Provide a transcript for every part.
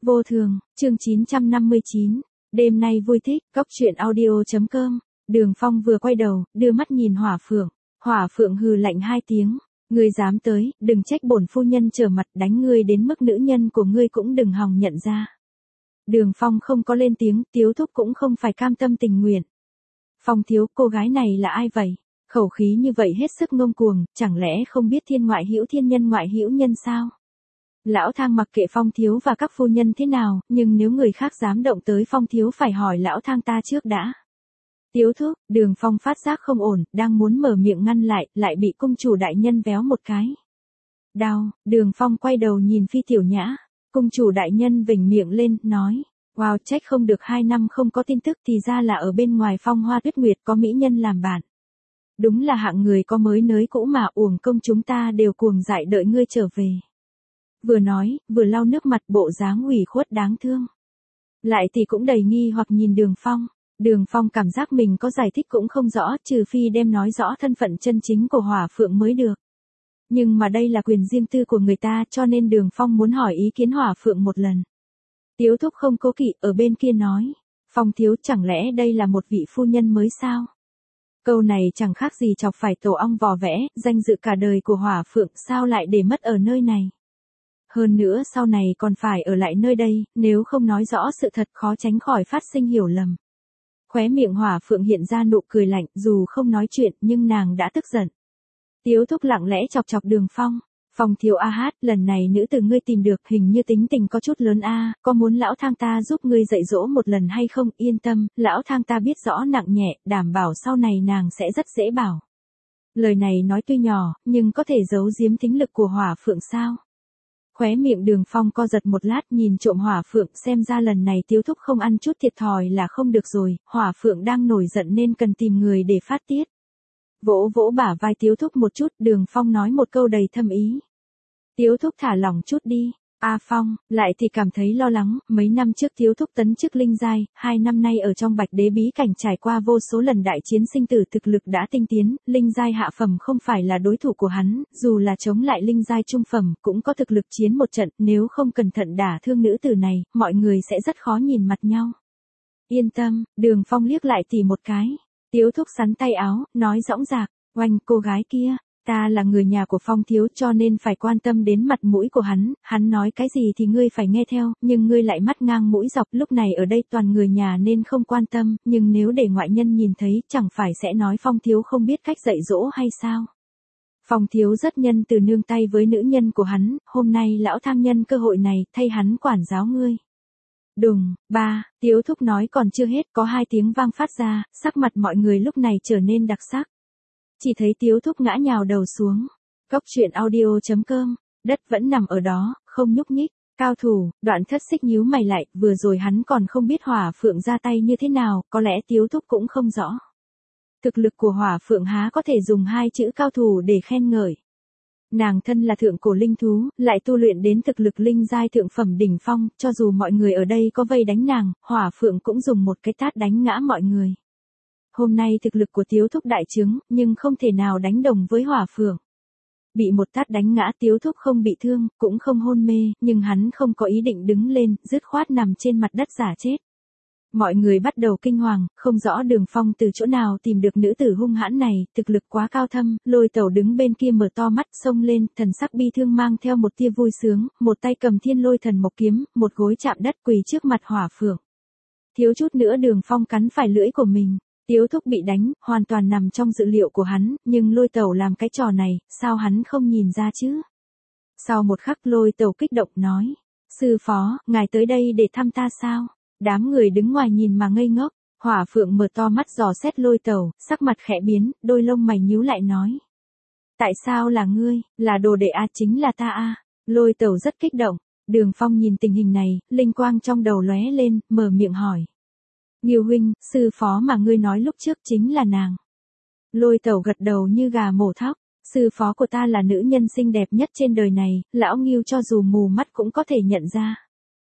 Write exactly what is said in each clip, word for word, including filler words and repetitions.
Vô thường, chương chín trăm năm mươi chín. Đêm nay vui thích, cốc truyện audio.com. Đường Phong vừa quay đầu, đưa mắt nhìn Hỏa Phượng. Hỏa Phượng hừ lạnh hai tiếng. Ngươi dám tới, đừng trách bổn phu nhân trở mặt đánh ngươi đến mức nữ nhân của ngươi cũng đừng hòng nhận ra. Đường Phong không có lên tiếng, Tiếu Thúc cũng không phải cam tâm tình nguyện. Phong thiếu, cô gái này là ai vậy? Khẩu khí như vậy hết sức ngông cuồng, chẳng lẽ không biết thiên ngoại hữu thiên nhân ngoại hữu nhân sao? Lão Thang mặc kệ Phong thiếu và các phu nhân thế nào, nhưng nếu người khác dám động tới Phong thiếu phải hỏi Lão Thang ta trước đã. Tiếu Thúc, Đường Phong phát giác không ổn, đang muốn mở miệng ngăn lại, lại bị cung chủ đại nhân véo một cái. Đau, Đường Phong quay đầu nhìn Phi Tiểu Nhã, cung chủ đại nhân vểnh miệng lên, nói, wow, trách không được hai năm không có tin tức thì ra là ở bên ngoài Phong Hoa Tuyết Nguyệt có mỹ nhân làm bạn. Đúng là hạng người có mới nới cũ mà uổng công chúng ta đều cuồng dại đợi ngươi trở về. Vừa nói, vừa lau nước mặt bộ dáng ủy khuất đáng thương. Lại thì cũng đầy nghi hoặc nhìn Đường Phong. Đường Phong cảm giác mình có giải thích cũng không rõ, trừ phi đem nói rõ thân phận chân chính của Hỏa Phượng mới được. Nhưng mà đây là quyền riêng tư của người ta cho nên Đường Phong muốn hỏi ý kiến Hỏa Phượng một lần. Tiếu Thúc không cố kỵ ở bên kia nói. Phong thiếu, chẳng lẽ đây là một vị phu nhân mới sao? Câu này chẳng khác gì chọc phải tổ ong vò vẽ, danh dự cả đời của Hỏa Phượng sao lại để mất ở nơi này. Hơn nữa sau này còn phải ở lại nơi đây, nếu không nói rõ sự thật khó tránh khỏi phát sinh hiểu lầm. Khóe miệng Hỏa Phượng hiện ra nụ cười lạnh, dù không nói chuyện nhưng nàng đã tức giận. Tiếu Thúc lặng lẽ chọc chọc Đường Phong. Phong thiếu a hát, lần này nữ tử ngươi tìm được hình như tính tình có chút lớn a, có muốn Lão Thang ta giúp ngươi dạy dỗ một lần hay không? Yên tâm, Lão Thang ta biết rõ nặng nhẹ, đảm bảo sau này nàng sẽ rất dễ bảo. Lời này nói tuy nhỏ, nhưng có thể giấu giếm tính lực của Hỏa Phượng sao? Khóe miệng Đường Phong co giật một lát nhìn trộm Hỏa Phượng, xem ra lần này Tiếu Thúc không ăn chút thiệt thòi là không được rồi, Hỏa Phượng đang nổi giận nên cần tìm người để phát tiết. Vỗ vỗ bả vai Tiếu Thúc một chút, Đường Phong nói một câu đầy thâm ý. Tiếu Thúc thả lỏng chút đi. A Phong, lại thì cảm thấy lo lắng, mấy năm trước Tiếu Thúc tấn chức linh giai, hai năm nay ở trong Bạch Đế bí cảnh trải qua vô số lần đại chiến sinh tử thực lực đã tinh tiến, linh giai hạ phẩm không phải là đối thủ của hắn, dù là chống lại linh giai trung phẩm cũng có thực lực chiến một trận, nếu không cẩn thận đả thương nữ tử này, mọi người sẽ rất khó nhìn mặt nhau. Yên tâm, Đường Phong liếc lại thì một cái. Tiếu Thúc sắn tay áo, nói dõng dạc, oanh cô gái kia. Ta là người nhà của Phong thiếu cho nên phải quan tâm đến mặt mũi của hắn, hắn nói cái gì thì ngươi phải nghe theo, nhưng ngươi lại mắt ngang mũi dọc, lúc này ở đây toàn người nhà nên không quan tâm, nhưng nếu để ngoại nhân nhìn thấy chẳng phải sẽ nói Phong thiếu không biết cách dạy dỗ hay sao. Phong thiếu rất nhân từ nương tay với nữ nhân của hắn, hôm nay Lão Thang nhân cơ hội này thay hắn quản giáo ngươi. Đùng, ba, Tiếu Thúc nói còn chưa hết, có hai tiếng vang phát ra, sắc mặt mọi người lúc này trở nên đặc sắc. Chỉ thấy Tiếu Thúc ngã nhào đầu xuống. Cốc truyện audio.com, đất vẫn nằm ở đó, không nhúc nhích. Cao thủ, Đoạn Thất Xích nhíu mày lại, vừa rồi hắn còn không biết Hỏa Phượng ra tay như thế nào, có lẽ Tiếu Thúc cũng không rõ. Thực lực của Hỏa Phượng há có thể dùng hai chữ cao thủ để khen ngợi. Nàng thân là thượng cổ linh thú, lại tu luyện đến thực lực linh giai thượng phẩm đỉnh phong, cho dù mọi người ở đây có vây đánh nàng, Hỏa Phượng cũng dùng một cái tát đánh ngã mọi người. Hôm nay thực lực của Tiếu Thúc đại trướng, nhưng không thể nào đánh đồng với Hỏa Phượng. Bị một tát đánh ngã Tiếu Thúc không bị thương, cũng không hôn mê, nhưng hắn không có ý định đứng lên, dứt khoát nằm trên mặt đất giả chết. Mọi người bắt đầu kinh hoàng, không rõ Đường Phong từ chỗ nào tìm được nữ tử hung hãn này, thực lực quá cao thâm, Lôi Tẩu đứng bên kia mở to mắt, xông lên, thần sắc bi thương mang theo một tia vui sướng, một tay cầm Thiên Lôi Thần Mộc kiếm, một gối chạm đất quỳ trước mặt Hỏa Phượng. Thiếu chút nữa Đường Phong cắn phải lưỡi của mình. Tiếu Thúc bị đánh, hoàn toàn nằm trong dự liệu của hắn, nhưng Lôi Tẩu làm cái trò này, sao hắn không nhìn ra chứ? Sau một khắc Lôi Tẩu kích động nói, sư phó, ngài tới đây để thăm ta sao? Đám người đứng ngoài nhìn mà ngây ngốc, Hỏa Phượng mở to mắt dò xét Lôi Tẩu, sắc mặt khẽ biến, đôi lông mày nhíu lại nói. Tại sao là ngươi, là đồ đệ a chính là ta a? Lôi Tẩu rất kích động, Đường Phong nhìn tình hình này, linh quang trong đầu lóe lên, mở miệng hỏi. Nghiêu huynh, sư phó mà ngươi nói lúc trước chính là nàng. Lôi Tẩu gật đầu như gà mổ thóc, sư phó của ta là nữ nhân xinh đẹp nhất trên đời này, lão Nghiêu cho dù mù mắt cũng có thể nhận ra.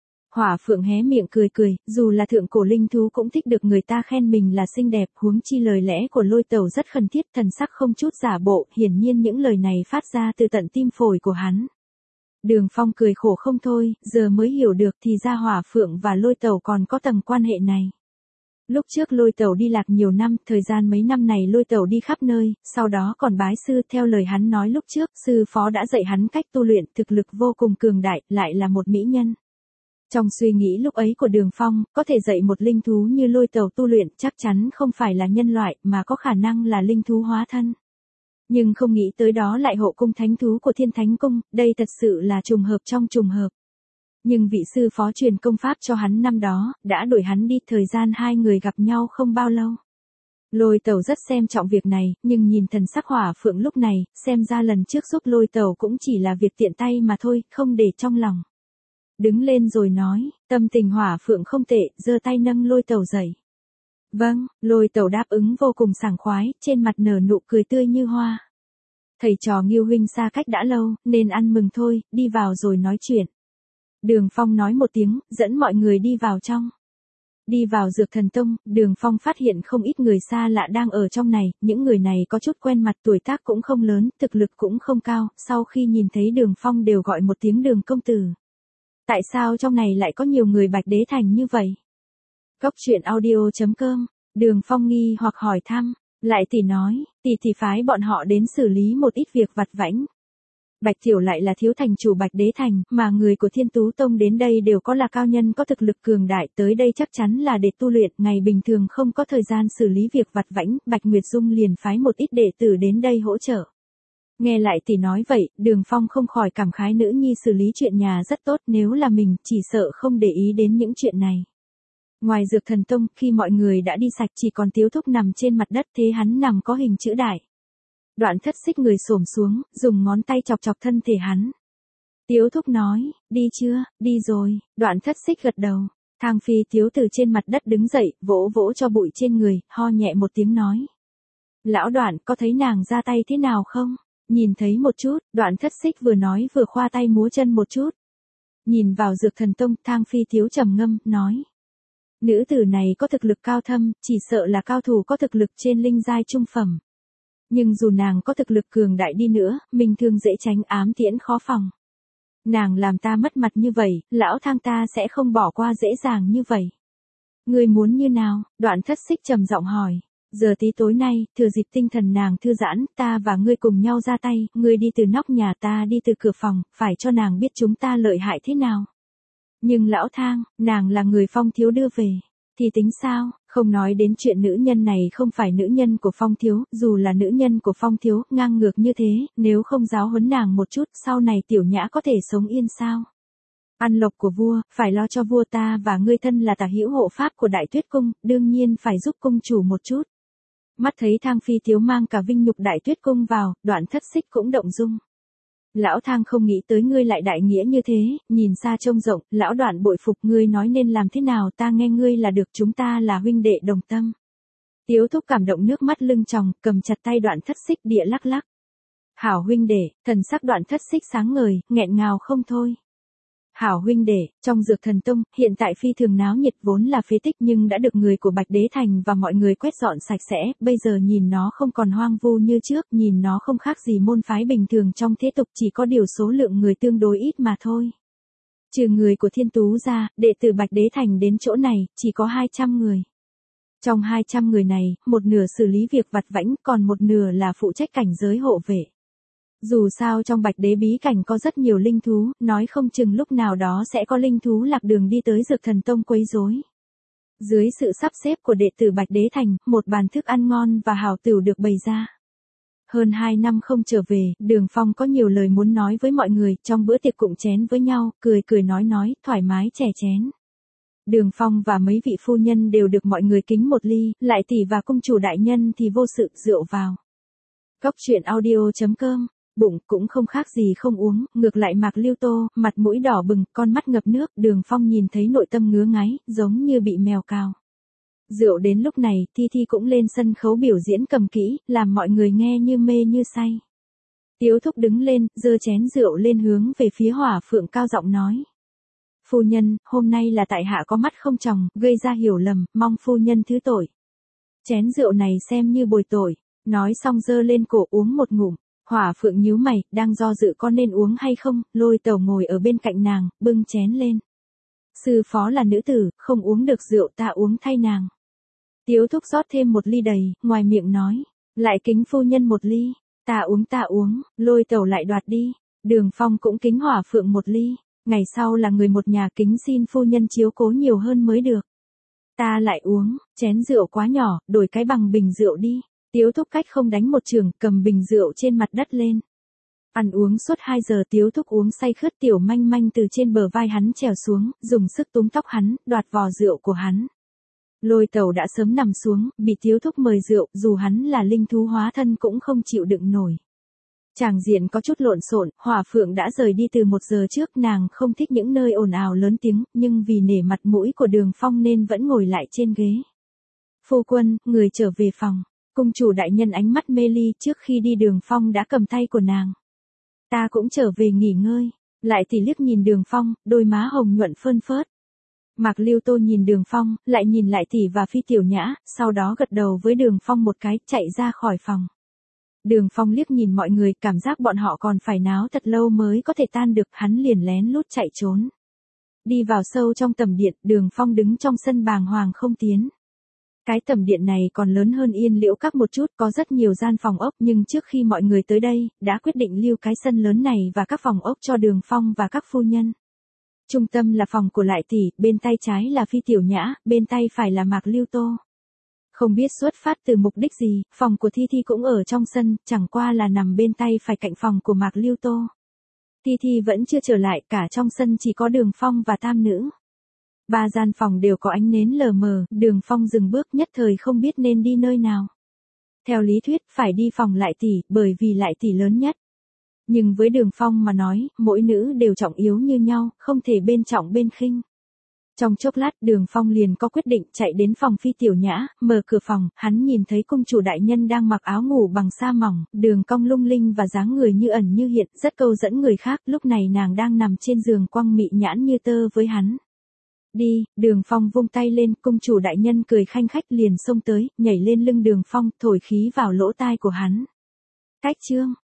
Hỏa Phượng hé miệng cười cười, dù là thượng cổ linh thú cũng thích được người ta khen mình là xinh đẹp, huống chi lời lẽ của Lôi Tẩu rất khẩn thiết, thần sắc không chút giả bộ, hiển nhiên những lời này phát ra từ tận tim phổi của hắn. Đường Phong cười khổ không thôi, giờ mới hiểu được thì ra Hỏa Phượng và Lôi Tẩu còn có tầng quan hệ này. Lúc trước Lôi Tẩu đi lạc nhiều năm, thời gian mấy năm này Lôi Tẩu đi khắp nơi, sau đó còn bái sư, theo lời hắn nói lúc trước, sư phó đã dạy hắn cách tu luyện, thực lực vô cùng cường đại, lại là một mỹ nhân. Trong suy nghĩ lúc ấy của Đường Phong, có thể dạy một linh thú như Lôi Tẩu tu luyện, chắc chắn không phải là nhân loại, mà có khả năng là linh thú hóa thân. Nhưng không nghĩ tới đó lại hộ cung thánh thú của Thiên Thánh Cung, đây thật sự là trùng hợp trong trùng hợp. Nhưng vị sư phó truyền công pháp cho hắn năm đó, đã đuổi hắn đi, thời gian hai người gặp nhau không bao lâu. Lôi Tẩu rất xem trọng việc này, nhưng nhìn thần sắc Hỏa Phượng lúc này, xem ra lần trước giúp Lôi Tẩu cũng chỉ là việc tiện tay mà thôi, không để trong lòng. Đứng lên rồi nói, tâm tình Hỏa Phượng không tệ, giơ tay nâng Lôi Tẩu dậy. Vâng, Lôi Tẩu đáp ứng vô cùng sảng khoái, trên mặt nở nụ cười tươi như hoa. Thầy trò Ngưu huynh xa cách đã lâu, nên ăn mừng thôi, đi vào rồi nói chuyện. Đường Phong nói một tiếng, dẫn mọi người đi vào trong. Đi vào Dược Thần Tông, Đường Phong phát hiện không ít người xa lạ đang ở trong này, những người này có chút quen mặt, tuổi tác cũng không lớn, thực lực cũng không cao, sau khi nhìn thấy Đường Phong đều gọi một tiếng Đường công tử. Tại sao trong này lại có nhiều người Bạch Đế Thành như vậy? Cốc truyện audio chấm com, Đường Phong nghi hoặc hỏi thăm, lại tỷ nói, tỷ tỷ phái bọn họ đến xử lý một ít việc vặt vãnh. Bạch Tiểu lại là thiếu thành chủ Bạch Đế Thành, mà người của Thiên Tú Tông đến đây đều có là cao nhân có thực lực cường đại, tới đây chắc chắn là để tu luyện, ngày bình thường không có thời gian xử lý việc vặt vãnh, Bạch Nguyệt Dung liền phái một ít đệ tử đến đây hỗ trợ. Nghe lại tỷ nói vậy, Đường Phong không khỏi cảm khái nữ nhi xử lý chuyện nhà rất tốt, nếu là mình, chỉ sợ không để ý đến những chuyện này. Ngoài Dược Thần Tông, khi mọi người đã đi sạch chỉ còn Tiếu Thúc nằm trên mặt đất, thế hắn nằm có hình chữ đại. Đoạn Thất Xích người xổm xuống, dùng ngón tay chọc chọc thân thể hắn. Tiếu Thúc nói, đi chưa, đi rồi, Đoạn Thất Xích gật đầu. Thang Phi Tiếu từ trên mặt đất đứng dậy, vỗ vỗ cho bụi trên người, ho nhẹ một tiếng nói. Lão Đoạn, có thấy nàng ra tay thế nào không? Nhìn thấy một chút, Đoạn Thất Xích vừa nói vừa khoa tay múa chân một chút. Nhìn vào Dược Thần Tông, Thang Phi Tiếu trầm ngâm, nói. Nữ tử này có thực lực cao thâm, chỉ sợ là cao thủ có thực lực trên linh giai trung phẩm. Nhưng dù nàng có thực lực cường đại đi nữa, mình thường dễ tránh ám tiễn khó phòng. Nàng làm ta mất mặt như vậy, lão Thang ta sẽ không bỏ qua dễ dàng như vậy. Ngươi muốn như nào? Đoạn Thất Xích trầm giọng hỏi. Giờ tí tối nay, thừa dịp tinh thần nàng thư giãn, ta và ngươi cùng nhau ra tay, ngươi đi từ nóc nhà, ta đi từ cửa phòng, phải cho nàng biết chúng ta lợi hại thế nào. Nhưng lão Thang, nàng là người Phong thiếu đưa về, thì tính sao? Không nói đến chuyện nữ nhân này không phải nữ nhân của Phong thiếu, dù là nữ nhân của Phong thiếu, ngang ngược như thế, nếu không giáo huấn nàng một chút, sau này Tiểu Nhã có thể sống yên sao? Ăn lộc của vua, phải lo cho vua, ta và ngươi thân là tả hữu hộ pháp của Đại Tuyết Cung, đương nhiên phải giúp cung chủ một chút. Mắt thấy Thang Phi Tiếu mang cả vinh nhục Đại Tuyết Cung vào, Đoạn Thất Xích cũng động dung. Lão Thang không nghĩ tới ngươi lại đại nghĩa như thế, nhìn xa trông rộng, lão Đoạn bội phục, ngươi nói nên làm thế nào, ta nghe ngươi là được, chúng ta là huynh đệ đồng tâm. Tiếu Thúc cảm động nước mắt lưng tròng, cầm chặt tay Đoạn Thất Xích địa lắc lắc. Hảo huynh đệ, thần sắc Đoạn Thất Xích sáng ngời, nghẹn ngào không thôi. Hảo huynh đệ, trong Dược Thần Tông, hiện tại phi thường náo nhiệt, vốn là phế tích nhưng đã được người của Bạch Đế Thành và mọi người quét dọn sạch sẽ, bây giờ nhìn nó không còn hoang vu như trước, nhìn nó không khác gì môn phái bình thường trong thế tục, chỉ có điều số lượng người tương đối ít mà thôi. Trừ người của Thiên Tú ra, đệ tử Bạch Đế Thành đến chỗ này, chỉ có hai trăm người. Trong hai trăm người này, một nửa xử lý việc vặt vãnh, còn một nửa là phụ trách cảnh giới hộ vệ. Dù sao trong Bạch Đế bí cảnh có rất nhiều linh thú, nói không chừng lúc nào đó sẽ có linh thú lạc đường đi tới Dược Thần Tông quấy rối. Dưới sự sắp xếp của đệ tử Bạch Đế Thành, một bàn thức ăn ngon và hảo tửu được bày ra. Hơn hai năm không trở về, Đường Phong có nhiều lời muốn nói với mọi người, trong bữa tiệc cụng chén với nhau, cười cười nói nói, thoải mái chè chén. Đường Phong và mấy vị phu nhân đều được mọi người kính một ly, lại tỷ và cung chủ đại nhân thì vô sự, rượu vào. Cốc truyện audio chấm com, bụng cũng không khác gì không uống, ngược lại Mạc Lưu Tô, mặt mũi đỏ bừng, con mắt ngập nước, Đường Phong nhìn thấy nội tâm ngứa ngáy, giống như bị mèo cào. Rượu đến lúc này, Thi Thi cũng lên sân khấu biểu diễn cầm kỹ, làm mọi người nghe như mê như say. Tiếu Thúc đứng lên, giơ chén rượu lên hướng về phía Hỏa Phượng cao giọng nói. Phu nhân, hôm nay là tại hạ có mắt không tròng, gây ra hiểu lầm, mong phu nhân thứ tội. Chén rượu này xem như bồi tội, nói xong giơ lên cổ uống một ngụm. Hỏa Phượng nhíu mày, đang do dự có nên uống hay không, Lôi Tẩu ngồi ở bên cạnh nàng, bưng chén lên. Sư phó là nữ tử, không uống được rượu, ta uống thay nàng. Tiếu Thúc rót thêm một ly đầy, ngoài miệng nói, lại kính phu nhân một ly, ta uống ta uống, Lôi Tẩu lại đoạt đi. Đường Phong cũng kính Hỏa Phượng một ly, ngày sau là người một nhà, kính xin phu nhân chiếu cố nhiều hơn mới được. Ta lại uống, chén rượu quá nhỏ, đổi cái bằng bình rượu đi. Tiếu Thúc cách không đánh một trường, cầm bình rượu trên mặt đất lên. Ăn uống suốt hai giờ, Tiếu Thúc uống say khướt, Tiểu Manh Manh từ trên bờ vai hắn trèo xuống, dùng sức túm tóc hắn, đoạt vò rượu của hắn. Lôi Tẩu đã sớm nằm xuống, bị Tiếu Thúc mời rượu, dù hắn là linh thú hóa thân cũng không chịu đựng nổi. Tràng diện có chút lộn xộn, Hỏa Phượng đã rời đi từ một giờ trước, nàng không thích những nơi ồn ào lớn tiếng, nhưng vì nể mặt mũi của Đường Phong nên vẫn ngồi lại trên ghế. Phu quân, người trở về phòng. Cung chủ đại nhân ánh mắt mê ly, trước khi đi Đường Phong đã cầm tay của nàng. Ta cũng trở về nghỉ ngơi. Lại tỷ liếc nhìn Đường Phong, đôi má hồng nhuận phơn phớt. Mạc Lưu Tô nhìn Đường Phong, lại nhìn lại tỷ và Phi Tiểu Nhã, sau đó gật đầu với Đường Phong một cái, chạy ra khỏi phòng. Đường Phong liếc nhìn mọi người, cảm giác bọn họ còn phải náo thật lâu mới có thể tan được, hắn liền lén lút chạy trốn. Đi vào sâu trong tầm điện, Đường Phong đứng trong sân bàng hoàng không tiến. Cái tầm điện này còn lớn hơn Yên Liễu Các một chút, có rất nhiều gian phòng ốc, nhưng trước khi mọi người tới đây, đã quyết định lưu cái sân lớn này và các phòng ốc cho Đường Phong và các phu nhân. Trung tâm là phòng của Lại tỷ, bên tay trái là Phi Tiểu Nhã, bên tay phải là Mạc Lưu Tô. Không biết xuất phát từ mục đích gì, phòng của Thi Thi cũng ở trong sân, chẳng qua là nằm bên tay phải cạnh phòng của Mạc Lưu Tô. Thi Thi vẫn chưa trở lại, cả trong sân chỉ có Đường Phong và tam nữ. Ba gian phòng đều có ánh nến lờ mờ, Đường Phong dừng bước, nhất thời không biết nên đi nơi nào. Theo lý thuyết, phải đi phòng Lại tỷ, bởi vì Lại tỷ lớn nhất. Nhưng với Đường Phong mà nói, mỗi nữ đều trọng yếu như nhau, không thể bên trọng bên khinh. Trong chốc lát, Đường Phong liền có quyết định, chạy đến phòng Phi Tiểu Nhã, mở cửa phòng, hắn nhìn thấy cung chủ đại nhân đang mặc áo ngủ bằng sa mỏng, đường cong lung linh và dáng người như ẩn như hiện, rất câu dẫn người khác, lúc này nàng đang nằm trên giường quăng mị nhãn như tơ với hắn. Đi, Đường Phong vung tay lên, cung chủ đại nhân cười khanh khách liền xông tới, nhảy lên lưng Đường Phong, thổi khí vào lỗ tai của hắn. Cách chương